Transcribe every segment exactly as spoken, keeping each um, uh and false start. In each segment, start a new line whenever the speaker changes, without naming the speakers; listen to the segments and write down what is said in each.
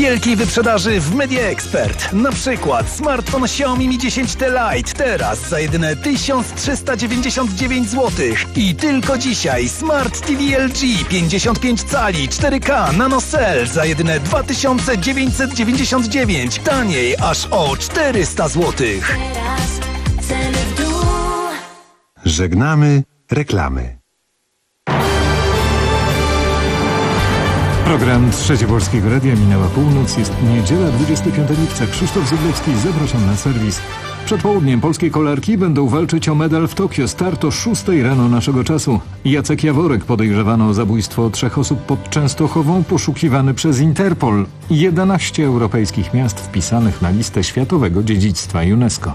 wielkiej wyprzedaży w Media Expert. Na przykład smartfon Xiaomi Mi dziesięć T Lite teraz za jedyne tysiąc trzysta dziewięćdziesiąt dziewięć złotych. I tylko dzisiaj Smart T V L G pięćdziesiąt pięć cali cztery K Nano Cell za jedyne dwa tysiące dziewięćset dziewięćdziesiąt dziewięć. Taniej aż o czterysta złotych.
Żegnamy reklamy.
Program Trzecie Polskiego Radia minęła północ, jest niedziela dwudziestego piątego lipca. Krzysztof Zyblewski, zapraszam na serwis. Przed południem polskie kolarki będą walczyć o medal w Tokio. Start o szóstej rano naszego czasu. Jacek Jaworek, podejrzewany o zabójstwo trzech osób pod Częstochową, poszukiwany przez Interpol. jedenaście europejskich miast wpisanych na listę Światowego Dziedzictwa UNESCO.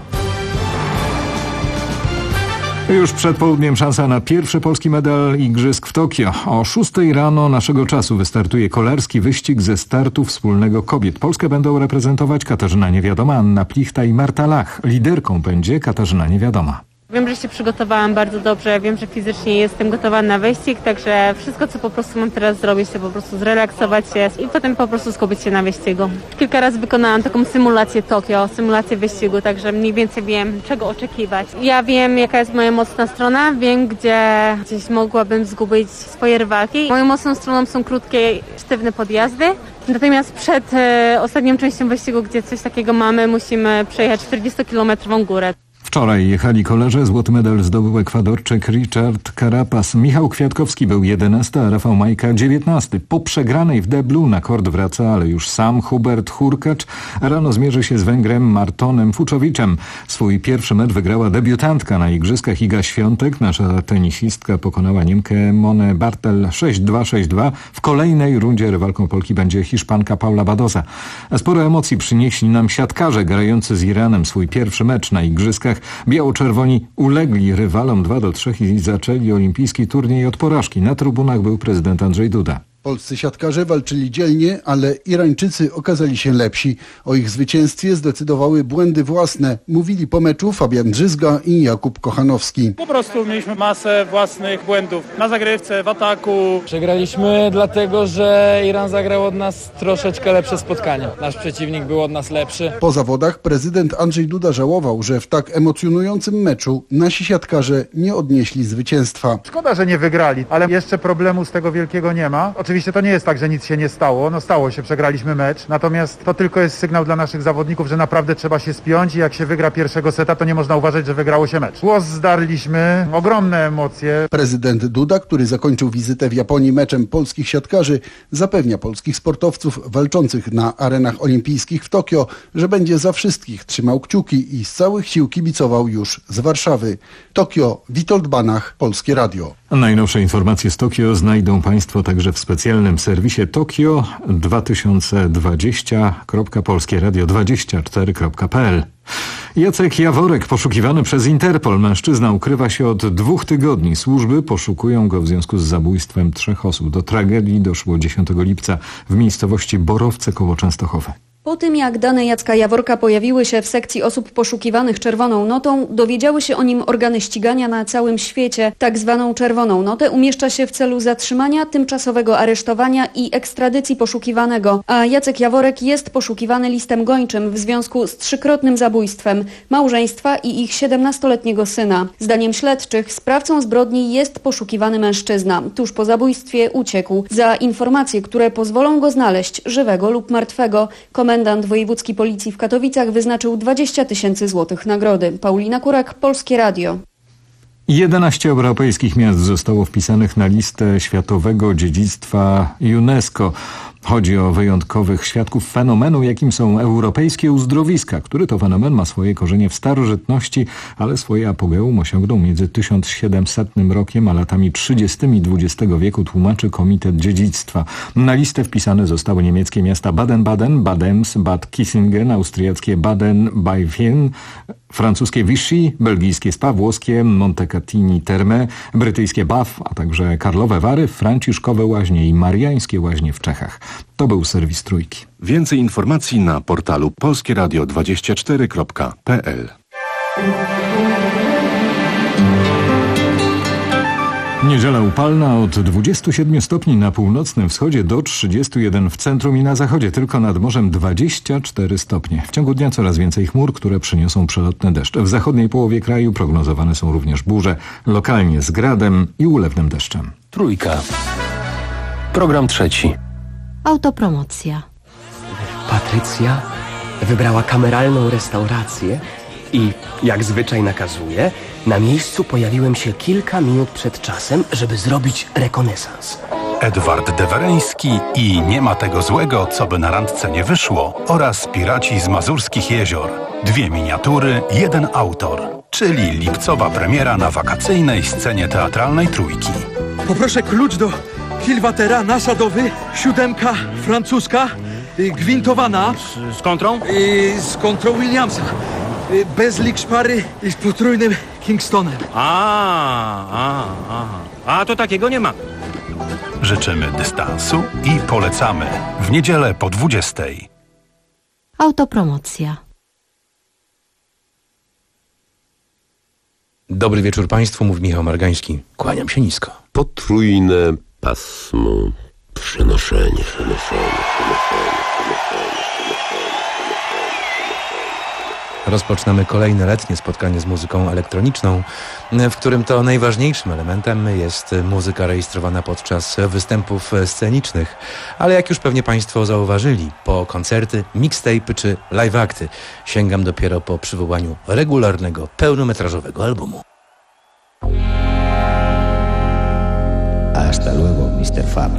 Już przed południem szansa na pierwszy polski medal igrzysk w Tokio. O szóstej rano naszego czasu wystartuje kolarski wyścig ze startu wspólnego kobiet. Polskę będą reprezentować Katarzyna Niewiadoma, Anna Plichta i Marta Lach. Liderką będzie Katarzyna Niewiadoma.
Wiem, że się przygotowałam bardzo dobrze, wiem, że fizycznie jestem gotowa na wyścig, także wszystko, co po prostu mam teraz zrobić, to po prostu zrelaksować się i potem po prostu skupić się na wyścigu. Kilka razy wykonałam taką symulację Tokio, symulację wyścigu, także mniej więcej wiem, czego oczekiwać. Ja wiem, jaka jest moja mocna strona, wiem, gdzie gdzieś mogłabym zgubić swoje rywalki. Moją mocną stroną są krótkie, sztywne podjazdy. Natomiast przed e, ostatnią częścią wyścigu, gdzie coś takiego mamy, musimy przejechać czterdziestokilometrową górę.
Wczoraj jechali kolarze. Złoty medal zdobył Ekwadorczyk Richard Carapaz. Michał Kwiatkowski był jedenasty, a Rafał Majka dziewiętnasty. Po przegranej w deblu na kord wraca, ale już sam Hubert Hurkacz rano zmierzy się z Węgrem Martonem Fuczowiczem. Swój pierwszy mecz wygrała debiutantka na igrzyskach Iga Świątek. Nasza tenisistka pokonała Niemkę Monę Bartel sześć dwa sześć dwa. W kolejnej rundzie rywalką Polki będzie Hiszpanka Paula Badoza. Sporo emocji przynieśli nam siatkarze grający z Iranem swój pierwszy mecz na igrzyskach. Biało-czerwoni ulegli rywalom dwa do trzech i zaczęli olimpijski turniej od porażki. Na trybunach był prezydent Andrzej Duda.
Polscy siatkarze walczyli dzielnie, ale Irańczycy okazali się lepsi. O ich zwycięstwie zdecydowały błędy własne. Mówili po meczu Fabian Drzyzga i Jakub Kochanowski.
Po prostu mieliśmy masę własnych błędów na zagrywce, w ataku.
Przegraliśmy dlatego, że Iran zagrał od nas troszeczkę lepsze spotkanie. Nasz przeciwnik był od nas lepszy.
Po zawodach prezydent Andrzej Duda żałował, że w tak emocjonującym meczu nasi siatkarze nie odnieśli zwycięstwa.
Szkoda, że nie wygrali, ale jeszcze problemu z tego wielkiego nie ma. Oczywiście to nie jest tak, że nic się nie stało. No stało się, przegraliśmy mecz. Natomiast to tylko jest sygnał dla naszych zawodników, że naprawdę trzeba się spiąć i jak się wygra pierwszego seta, to nie można uważać, że wygrało się mecz. Głos zdarliśmy, ogromne emocje.
Prezydent Duda, który zakończył wizytę w Japonii meczem polskich siatkarzy, zapewnia polskich sportowców walczących na arenach olimpijskich w Tokio, że będzie za wszystkich trzymał kciuki i z całych sił kibicował już z Warszawy. Tokio, Witold Banach, Polskie Radio.
Najnowsze informacje z Tokio znajdą Państwo także w specjalnym serwisie Tokio dwa tysiące dwadzieścia kropka polskie radio dwadzieścia cztery kropka p l. Jacek Jaworek, poszukiwany przez Interpol. Mężczyzna ukrywa się od dwóch tygodni. Służby poszukują go w związku z zabójstwem trzech osób. Do tragedii doszło dziesiątego lipca w miejscowości Borowce koło Częstochowy.
Po tym, jak dane Jacka Jaworka pojawiły się w sekcji osób poszukiwanych czerwoną notą, dowiedziały się o nim organy ścigania na całym świecie. Tak zwaną czerwoną notę umieszcza się w celu zatrzymania, tymczasowego aresztowania i ekstradycji poszukiwanego. A Jacek Jaworek jest poszukiwany listem gończym w związku z trzykrotnym zabójstwem małżeństwa i ich siedemnastoletniego syna. Zdaniem śledczych sprawcą zbrodni jest poszukiwany mężczyzna. Tuż po zabójstwie uciekł. Za informacje, które pozwolą go znaleźć, żywego lub martwego, komendant wojewódzki policji w Katowicach wyznaczył dwadzieścia tysięcy złotych nagrody. Paulina Kurak, Polskie Radio.
jedenaście europejskich miast zostało wpisanych na listę Światowego Dziedzictwa UNESCO. Chodzi o wyjątkowych świadków fenomenu, jakim są europejskie uzdrowiska, który to fenomen ma swoje korzenie w starożytności, ale swoje apogeum osiągnął między tysiąc siedemsetnym rokiem a latami trzydziestymi dwudziestego wieku, tłumaczy Komitet Dziedzictwa. Na listę wpisane zostały niemieckie miasta Baden-Baden, Badems, Bad Kissingen, austriackie Baden-Baivien, francuskie Vichy, belgijskie Spa, włoskie Montecatini Terme, brytyjskie Bath, a także Karlowe Wary, Franciszkowe Łaźnie i Mariańskie Łaźnie w Czechach. To był serwis Trójki.
Więcej informacji na portalu polskie radio dwadzieścia cztery kropka p l.
Niedziela upalna od dwudziestu siedmiu stopni na północnym wschodzie do trzydziestu jeden w centrum i na zachodzie. Tylko nad morzem dwadzieścia cztery stopnie. W ciągu dnia coraz więcej chmur, które przyniosą przelotne deszcze. W zachodniej połowie kraju prognozowane są również burze, lokalnie z gradem i ulewnym deszczem.
Trójka. Program trzeci.
Autopromocja.
Patrycja wybrała kameralną restaurację i, jak zwyczaj nakazuje, na miejscu pojawiłem się kilka minut przed czasem, żeby zrobić rekonesans.
Edward Dewereński i Nie ma tego złego, co by na randce nie wyszło oraz Piraci z Mazurskich Jezior. Dwie miniatury, jeden autor, czyli lipcowa premiera na wakacyjnej scenie teatralnej Trójki.
Poproszę klucz do kilwatera nasadowy, siódemka francuska, y, gwintowana.
Z, z kontrą?
Y, z kontrą Williamsa. Y, bez lik szpary i z potrójnym Kingstonem.
A, a, a. A to takiego nie ma.
Życzymy dystansu i polecamy w niedzielę po dwudziestej.
Autopromocja.
Dobry wieczór Państwu, mówi Michał Margański. Kłaniam się nisko.
Potrójne pasmo przenoszenie, przenoszenie, przenoszenie, przenoszenie.
Rozpoczynamy kolejne letnie spotkanie z muzyką elektroniczną, w którym to najważniejszym elementem jest muzyka rejestrowana podczas występów scenicznych. Ale jak już pewnie Państwo zauważyli, po koncerty, mixtape'y czy live akty sięgam dopiero po przywołaniu regularnego, pełnometrażowego albumu.
Hasta luego, mister Fab.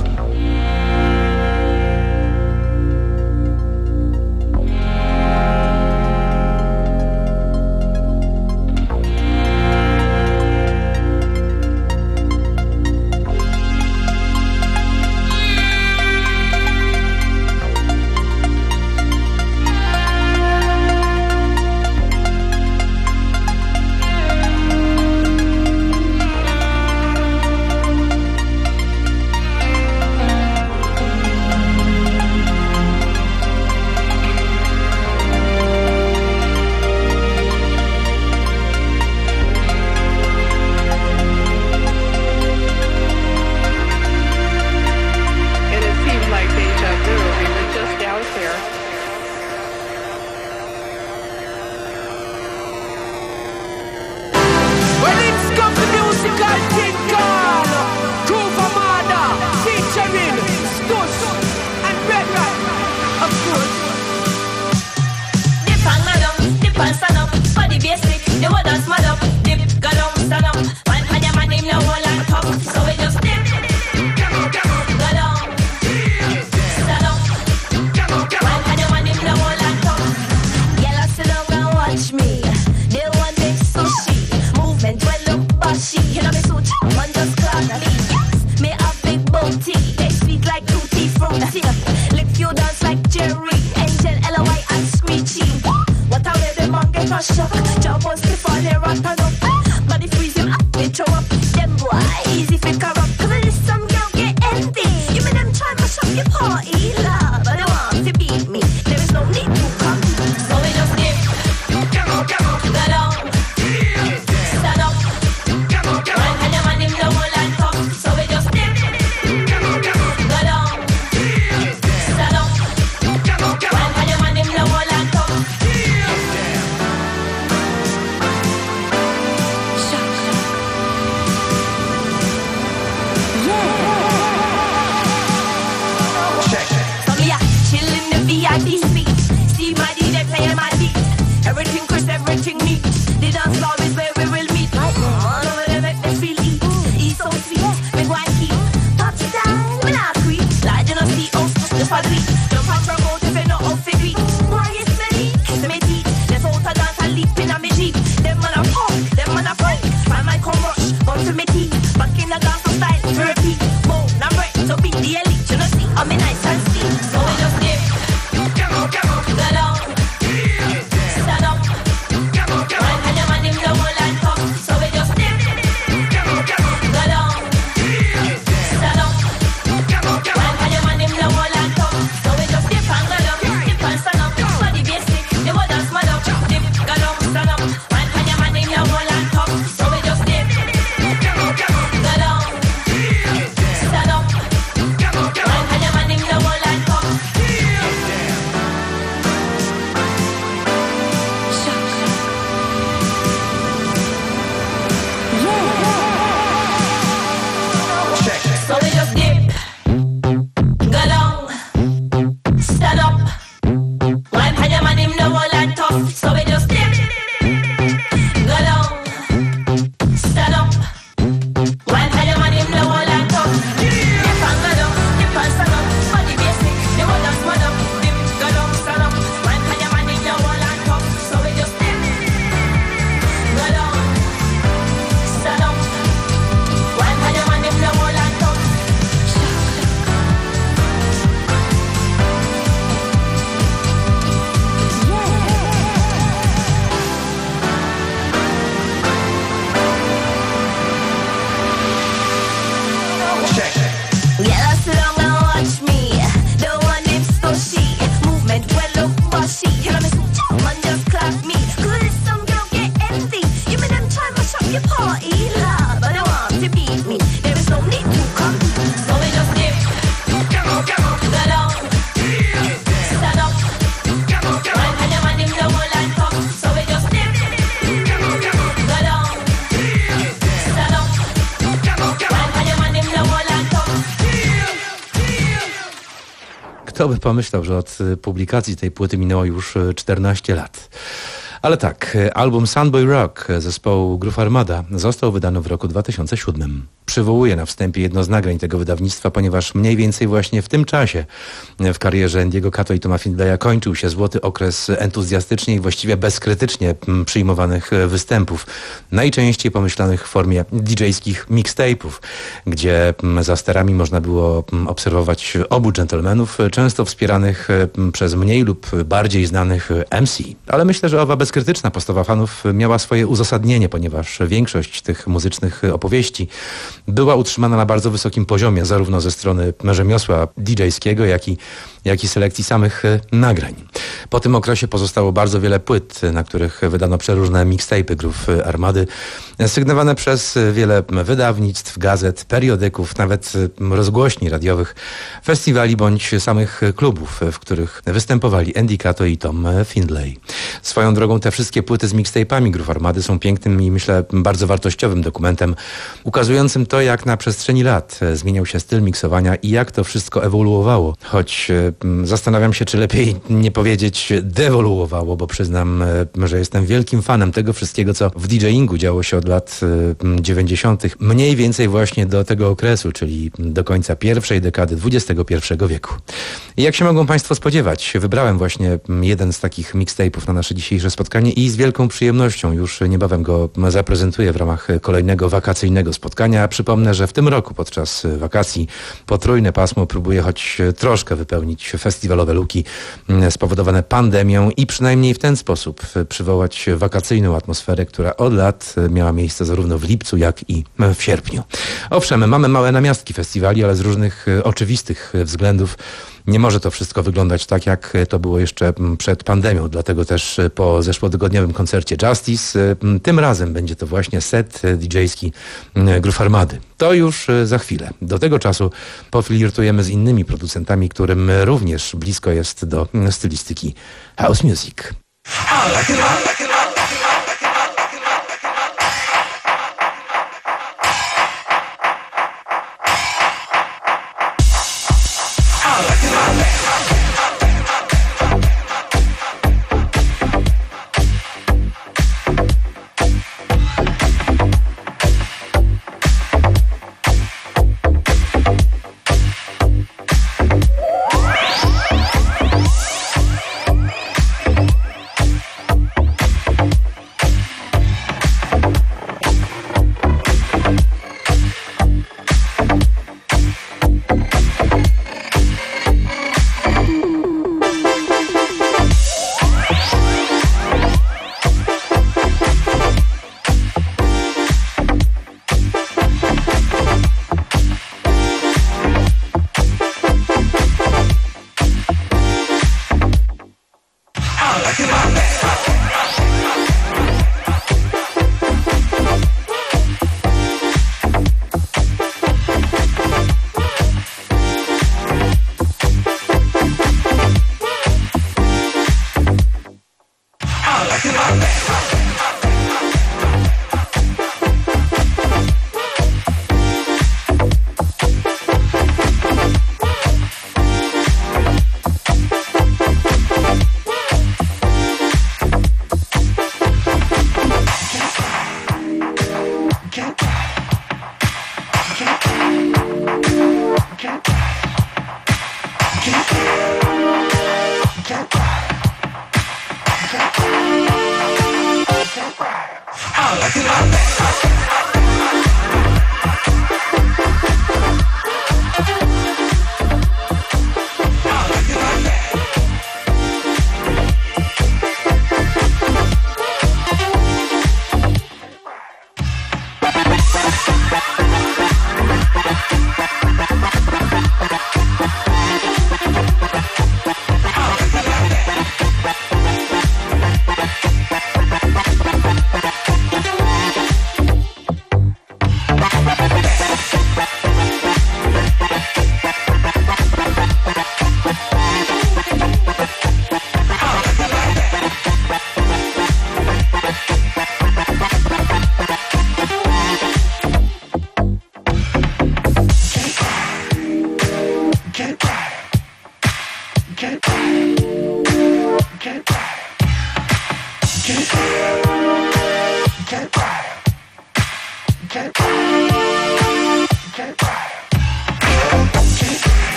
Kto by pomyślał, że od publikacji tej płyty minęło już czternaście lat. Ale tak, album Sunboy Rock zespołu Groove Armada został wydany w roku dwa tysiące siódmym. Przywołuję na wstępie jedno z nagrań tego wydawnictwa, ponieważ mniej więcej właśnie w tym czasie w karierze Andy'ego Kato i Toma Findlaya kończył się złoty okres entuzjastycznie i właściwie bezkrytycznie przyjmowanych występów, najczęściej pomyślanych w formie didżejskich mixtape'ów, gdzie za sterami można było obserwować obu dżentelmenów, często wspieranych przez mniej lub bardziej znanych M C. Ale myślę, że owa bezkrytyczna postawa fanów miała swoje uzasadnienie, ponieważ większość tych muzycznych opowieści była utrzymana na bardzo wysokim poziomie, zarówno ze strony rzemiosła didżejskiego, jak i, jak i selekcji samych nagrań. Po tym okresie pozostało bardzo wiele płyt, na których wydano przeróżne mixtape'y Groove Armady, sygnowane przez wiele wydawnictw, gazet, periodyków, nawet rozgłośni radiowych, festiwali bądź samych klubów, w których występowali Andy Kato i Tom Findlay. Swoją drogą te wszystkie płyty z mixtape'ami Groove Armady są pięknym i myślę bardzo wartościowym dokumentem, ukazującym to, jak na przestrzeni lat zmieniał się styl miksowania i jak to wszystko ewoluowało. Choć zastanawiam się, czy lepiej nie powiedzieć dewoluowało, bo przyznam, że jestem wielkim fanem tego wszystkiego, co w DJingu działo się od lat dziewięćdziesiątych. Mniej więcej właśnie do tego okresu, czyli do końca pierwszej dekady dwudziestego pierwszego wieku. I jak się mogą Państwo spodziewać, wybrałem właśnie jeden z takich mixtape'ów na nasze dzisiejsze spotkanie i z wielką przyjemnością już niebawem go zaprezentuję w ramach kolejnego wakacyjnego spotkania. Przypomnę, że w tym roku podczas wakacji Potrójne Pasmo próbuje choć troszkę wypełnić festiwalowe luki spowodowane pandemią i przynajmniej w ten sposób przywołać wakacyjną atmosferę, która od lat miała miejsce zarówno w lipcu, jak i w sierpniu. Owszem, mamy małe namiastki festiwali, ale z różnych oczywistych względów nie może to wszystko wyglądać tak, jak to było jeszcze przed pandemią. Dlatego też po zeszłotygodniowym koncercie Justice tym razem będzie to właśnie set didżejski Groove Armady. To już za chwilę. Do tego czasu poflirtujemy z innymi producentami, którym również blisko jest do stylistyki house music.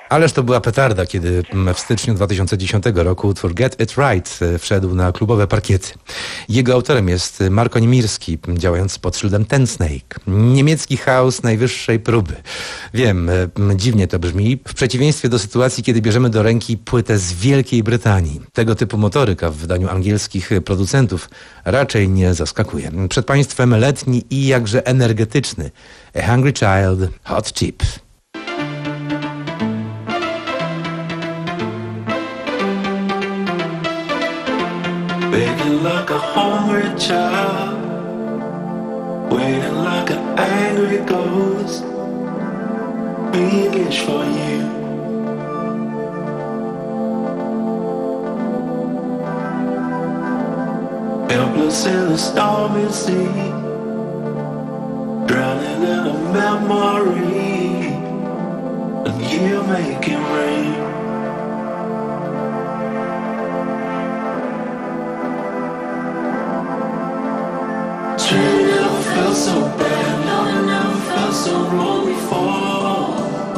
Ależ to była petarda, kiedy w styczniu dwa tysiące dziesiątego roku utwór Get It Right wszedł na klubowe parkiety. Jego autorem jest Marko Niemirski, działający pod szyldem Ten Snake. Niemiecki house najwyższej próby. Wiem, dziwnie to brzmi, w przeciwieństwie do sytuacji, kiedy bierzemy do ręki płytę z Wielkiej Brytanii. Tego typu motoryka w wydaniu angielskich producentów raczej nie zaskakuje. Przed Państwem letni i jakże energetyczny A Hungry Child, Hot Chip.
Begging like a hungry child, waiting like an angry ghost, being for you. Helpless in the stormy sea, drowning in a memory of you making rain. Dream never felt so bad, love never felt so wrong before.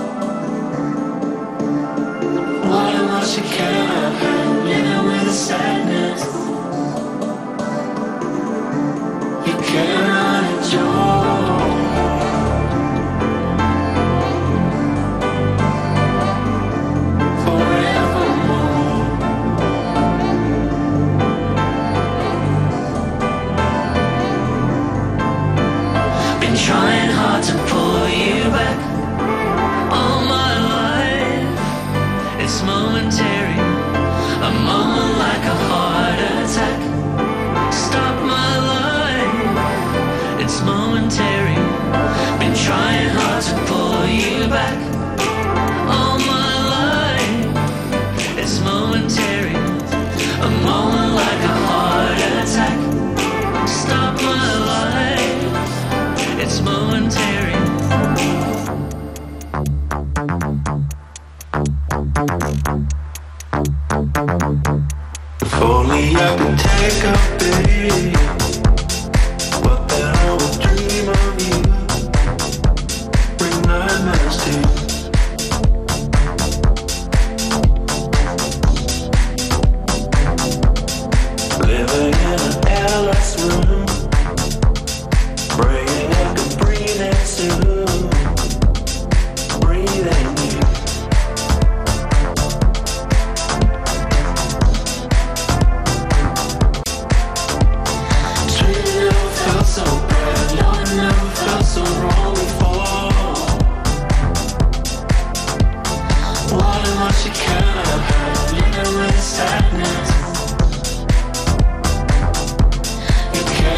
What am I she cannot have, living with the sadness you cannot enjoy. Forevermore. Been trying hard to pull you back all my life. It's momentary, a moment like a heart attack. Stop my life, it's momentary. Been trying hard to pull you back all my life. It's momentary, a moment like a heart attack. Stop my life, it's momentary. If only I could take a break, but then I would dream of you, bring nightmares to you. Living in an airless room, praying I could breathe in soon, breathing you. So bad, love never felt so wrong before. What am I she cannot have, living with sadness you can't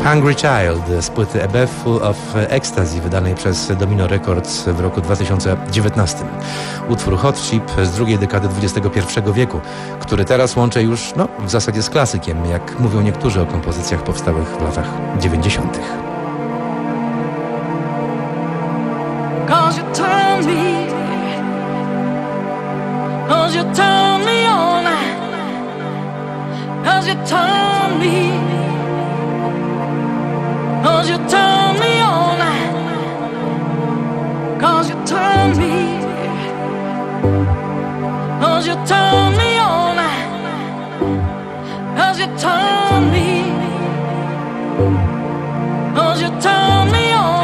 Hungry Child z płyty A Bath Full of Ecstasy wydanej przez Domino Records w roku dwa tysiące dziewiętnastym. Utwór Hot Chip z drugiej dekady dwudziestego pierwszego wieku, który teraz łączę już no, w zasadzie z klasykiem, jak mówią niektórzy o kompozycjach powstałych w latach dziewięćdziesiątych.
Cause you turn me, cause you turn me on, cause you turn me, cause you turn me on, cause you turn me, cause you turn me on, cause you turn me, cause you turn me on.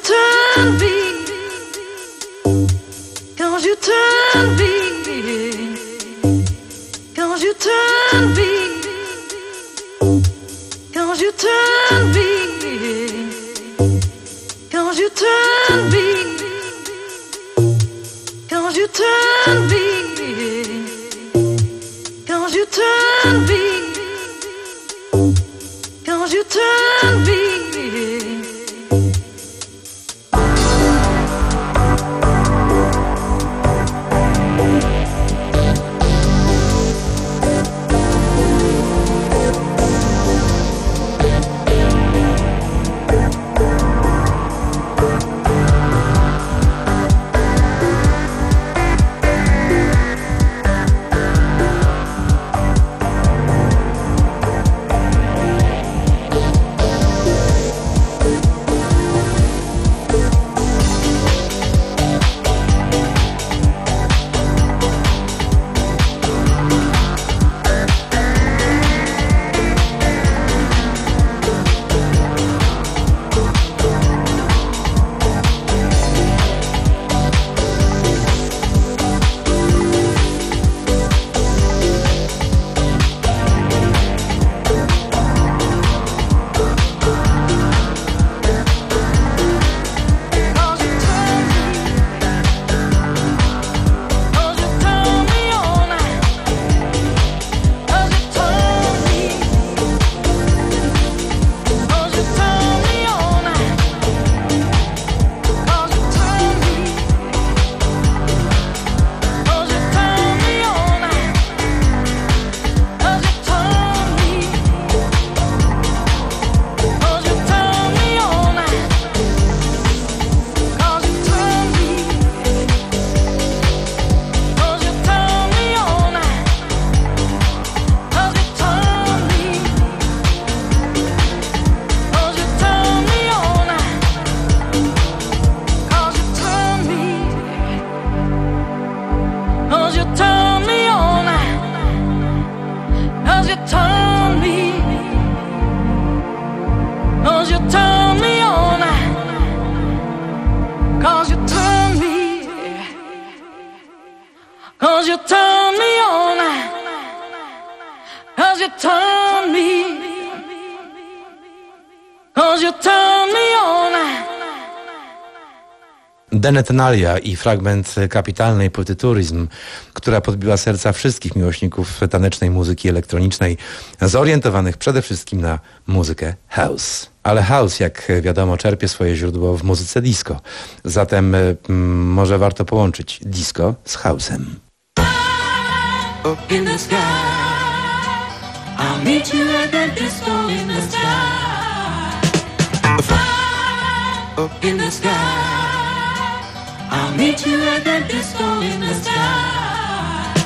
turn me, cause you turn me, cause you turn me, cause you turn me, cause you turn me, cause you turn me, cause you turn me, cause you turn me. Cause you turn me on, cause you turn me, cause you turn me on.
Denetenalia i fragment kapitalnej płyty Tourism, która podbiła serca wszystkich miłośników tanecznej muzyki elektronicznej, zorientowanych przede wszystkim na muzykę house. Ale house, jak wiadomo, czerpie swoje źródło w muzyce disco. Zatem mm, może warto połączyć disco z house'em.
Up in the sky, I'll meet you at the disco in the sky. Up in the sky, I'll meet you at the disco in the sky.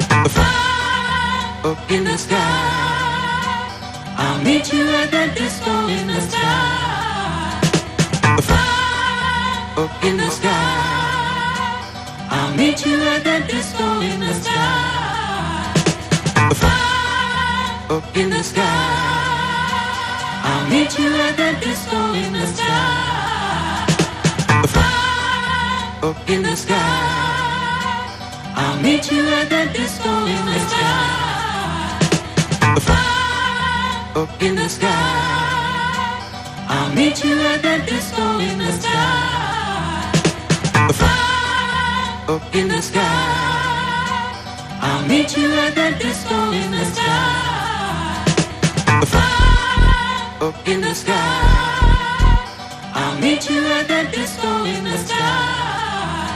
Up in the sky, I'll meet you at the disco in the sky. Up in the sky, I'll meet you at the disco in the sky. Up in the sky, I'll meet you at the disco in the sky. Up in the sky, I'll meet you at the disco in the sky. Up in the sky, I'll meet you at the disco in the sky. Up in the sky, I'll meet you at the disco in the sky. Up in the sky, I'll meet you at the disco in the sky.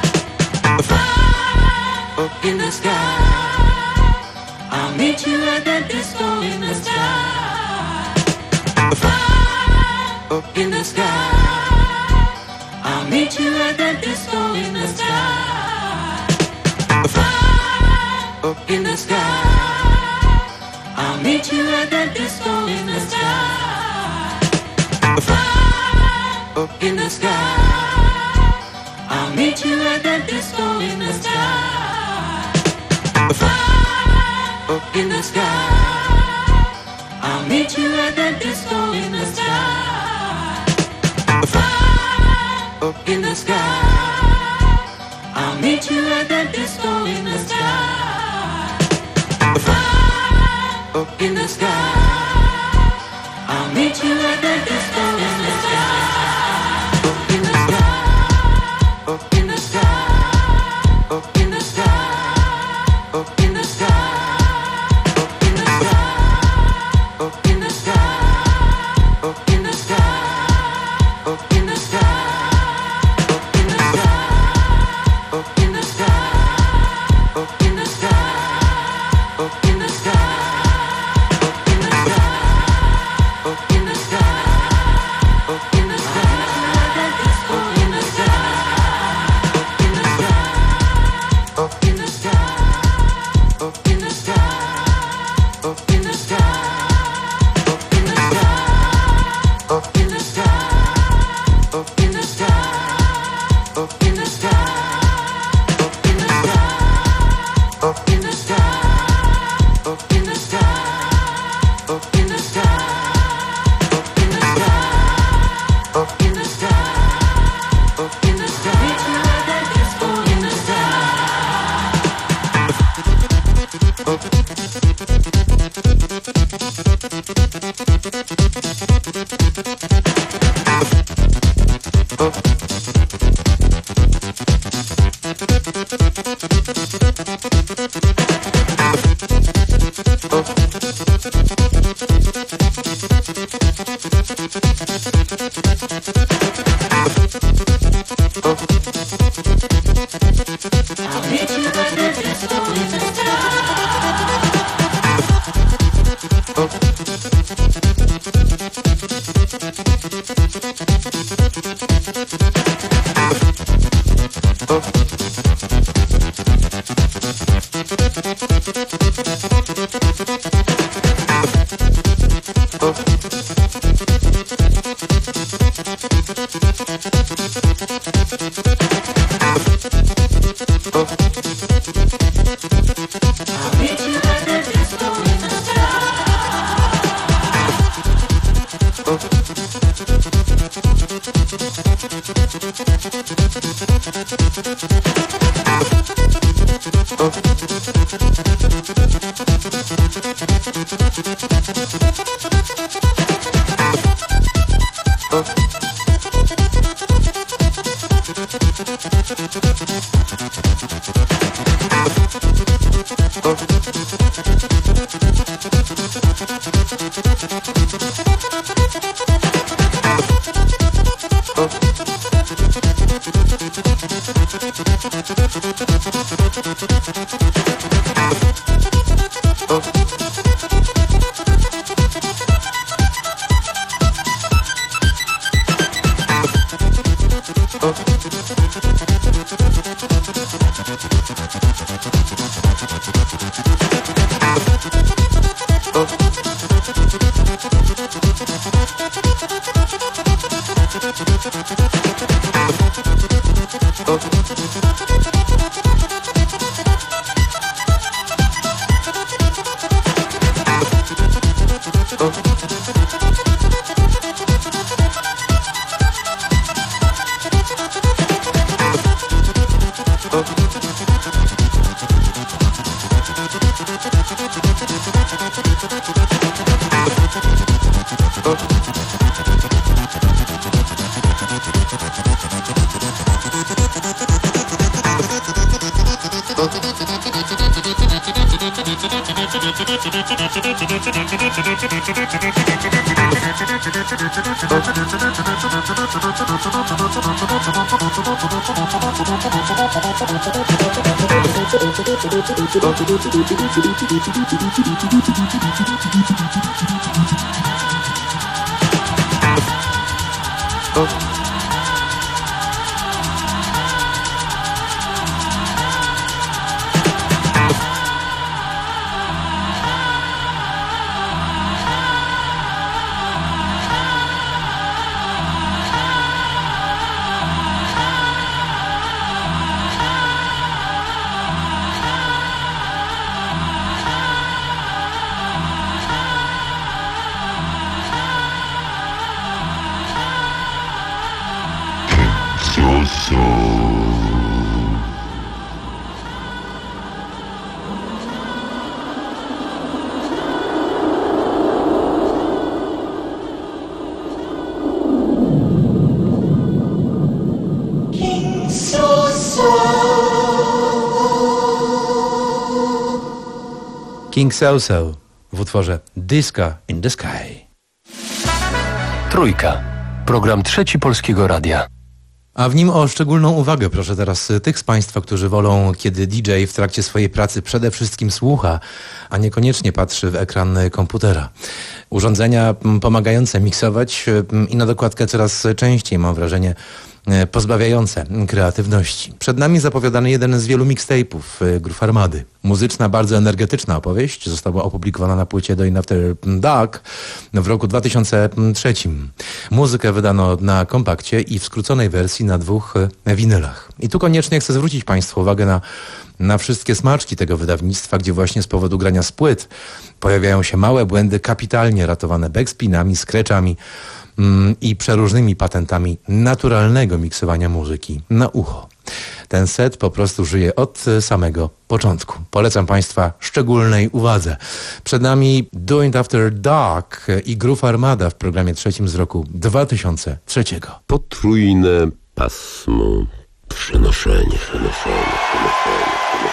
Up in the sky, I'll meet you at the disco in the sky. Up in the sky, I'll meet you at the disco in the sky. Up in the sky, I'll meet you at the disco in the sky. Up in the sky, I'll meet you at the disco in the sky. Up in the sky, I'll meet you at the disco in the sky. up in the sky. I'll meet you at that disco in the sky. Fly up in the sky. I'll meet you at that disco in the sky. Up in the sky. Up in the sky. Up in the sky. Up in the sky. Up in the sky. Up in the sky. Up in the sky. Up in the sky.
King So So w utworze Disco in the Sky.
Trójka. Program Trzeci Polskiego Radia.
A w nim o szczególną uwagę proszę teraz tych z Państwa, którzy wolą, kiedy D J w trakcie swojej pracy przede wszystkim słucha, a niekoniecznie patrzy w ekran komputera. Urządzenia pomagające miksować i na dokładkę coraz częściej, mam wrażenie, pozbawiające kreatywności. Przed nami zapowiadany jeden z wielu mixtape'ów Groove Armady. Muzyczna, bardzo energetyczna opowieść została opublikowana na płycie Doing After Dark w roku dwa tysiące trzecim. Muzykę wydano na kompakcie i w skróconej wersji na dwóch winylach. I tu koniecznie chcę zwrócić Państwu uwagę na na wszystkie smaczki tego wydawnictwa, gdzie właśnie z powodu grania z płyt pojawiają się małe błędy kapitalnie ratowane backspinami, scratchami mm, i przeróżnymi patentami naturalnego miksowania muzyki na ucho. Ten set po prostu żyje od samego początku. Polecam Państwa szczególnej uwadze. Przed nami Doing After Dark i Groove Armada w programie trzecim z roku dwa tysiące trzeciego.
Potrójne pasmo przenoszenia, przenoszenia, przenoszenia.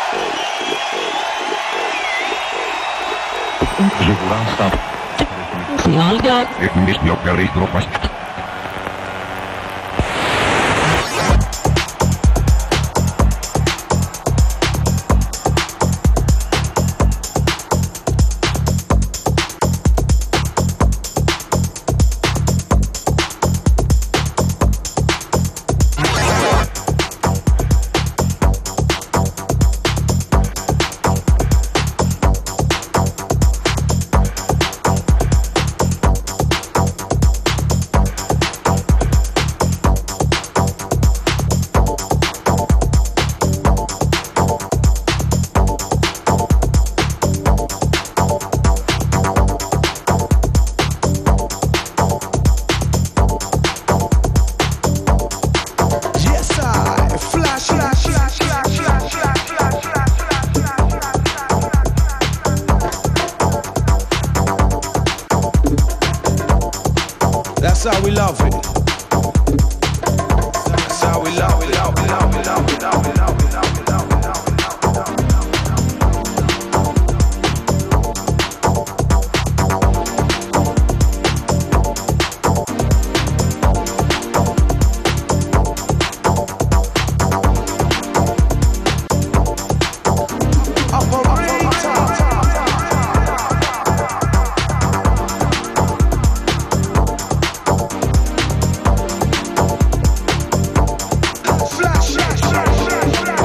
That's how we love it. That's how we love it, love it, love it, love it, love it, love it, love it, love it, love it, Flash, flash, flash, flash, flash.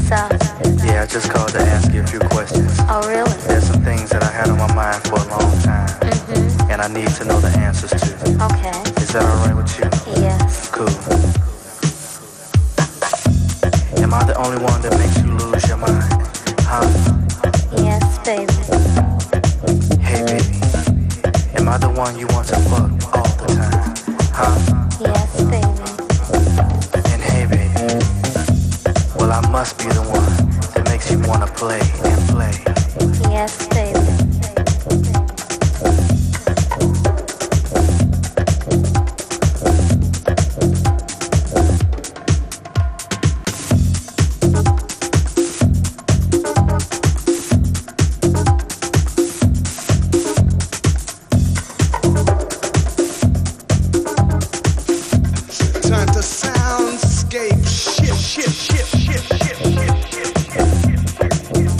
up?
Yeah, I just called to ask you a few questions.
Oh, really?
There's some things that I had on my mind for a long time.
Mm-hmm.
And I need to know the answers to.
Okay.
Is that alright with you?
Yes.
Cool. Am I the only one that makes you lose your mind? Huh?
Yes, baby.
Hey, baby. Am I the one you want to fuck all the time? Huh?
Yes, baby.
And hey, baby. Well, I must be the one that makes you wanna play and play.
Yes, baby.
Time to soundscape shift, shift, shift, shift, shift, shift, shift.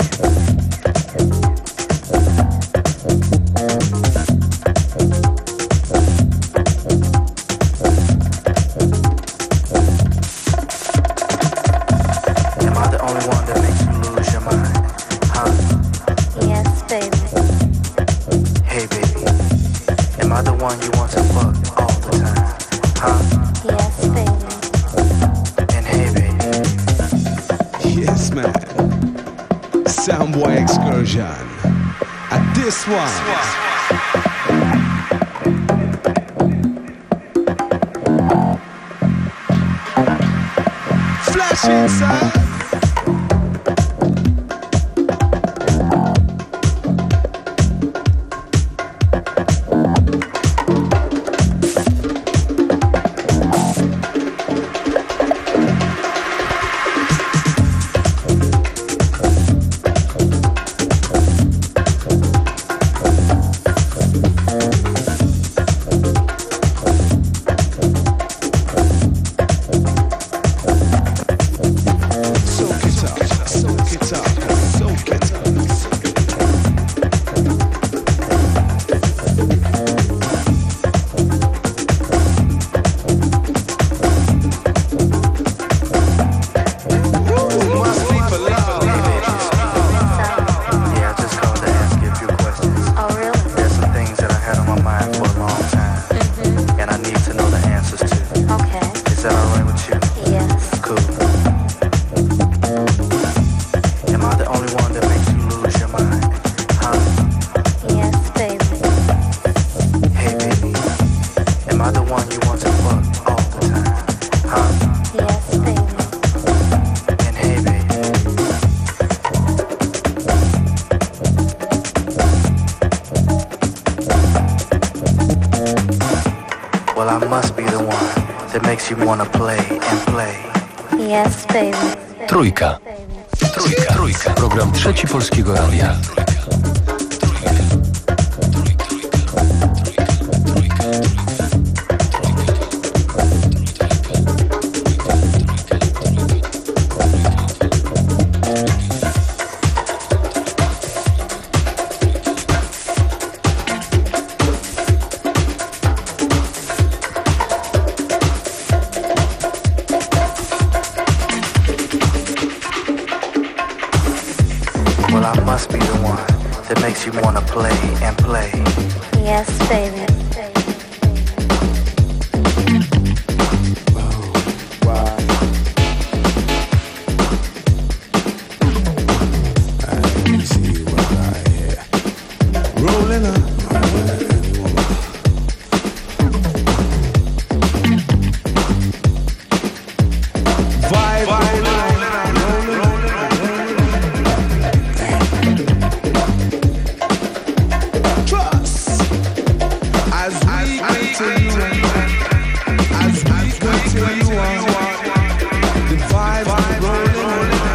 Am I the only one that makes you lose your mind? Huh?
Yes, baby.
Hey, baby. Am I the one you want to fuck all the time? Huh?
Yes, baby.
And hey, baby.
Yes, man. Soundboy excursion. At this one. Flash inside. Soak it up, soak it up, soak it up. Ooh, must be for love.
Yeah, I just called to ask you a few questions.
Oh, really?
There's some things that I had on my mind for a long time.
Mm-hmm.
And I need to know the answers to.
Okay.
Is that alright with you?
Yes.
Cool. Am I the only one that makes you lose your mind? Huh?
Yes, baby.
Hey, baby. Am I the one you want to fuck all the time? Huh?
Yes, baby.
And hey, baby. Well, I must be the one that makes you wanna play and play.
Yes, baby.
Trójka. Trójka. Trójka. Program Trzeci Polskiego Radia.
Well, I must be the one that makes you wanna play and play.
Yes, baby.
Rolling up. Vibe, rolling up, rolling up, rolling up. Trust. As we continue, as we continue on, the vibe rolling up.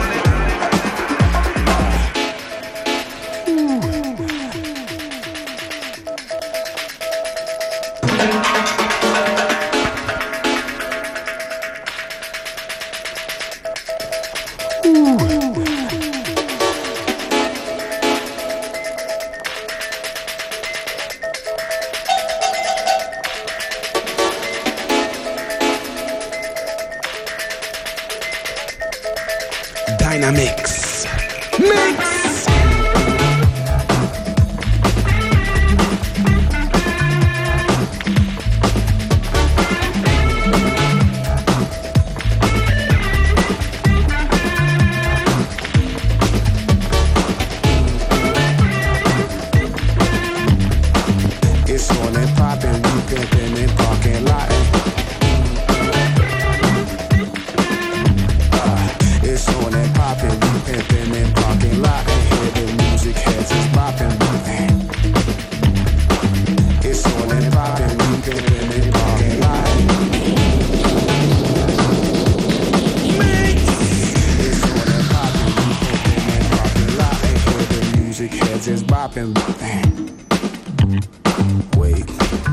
Dynamix. Mix!
It's on and poppin', we pimpin' and parking lot. Uh, it's on and poppin', we pimpin' and parking lot. And hear the music heads is boppin'. It's on and poppin', we pimpin' and parking lot. It's on and poppin', we pimpin' and parking lot. And hear the music heads is boppin'. Wait.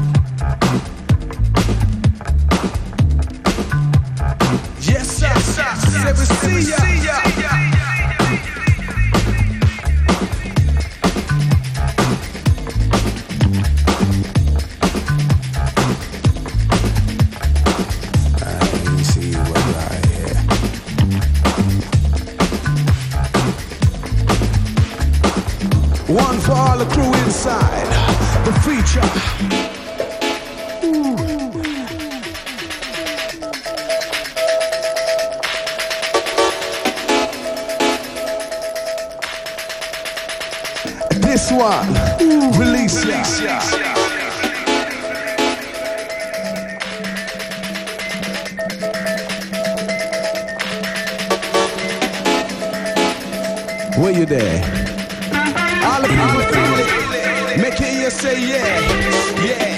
Yes, sir. Yes, sir. Never see ya.
Let me see what I hear.
One for all the crew inside. The feature. This one, release ya. Where you there? All the people feel it. Make it you say yeah, yeah.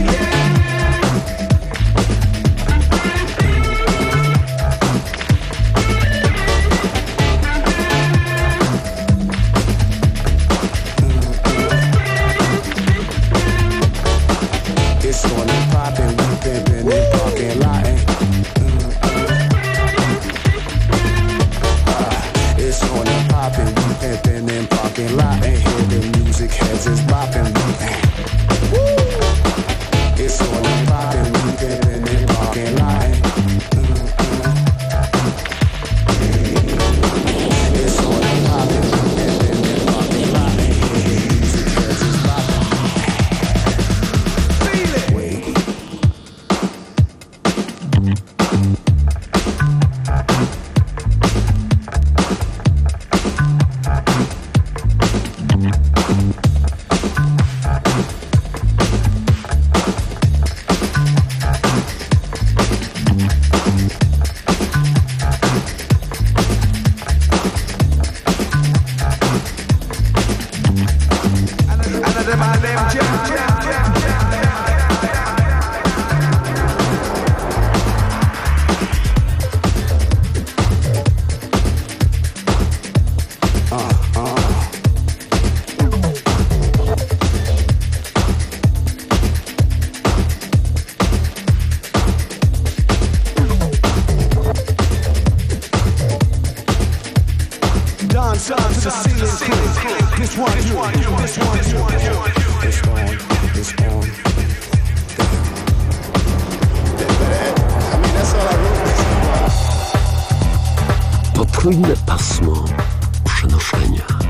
It's on and poppin', we pimpin' and parking lot. Uh, it's on and poppin', we pimpin' and parking lot. And hear the music heads is boppin'. It's on and poppin', we pimpin' and parking lot. It's on and poppin', we pimpin' and parking lot. And hear the music heads is boppin'. Wait.
Another man named Jam Jam Jam Jam. Dance on to the ceiling crew. This one, you, this one, you, this one, you.
It's on, it's on. I mean, that's all I wrote.
Potrójne pasmo przenoszenia.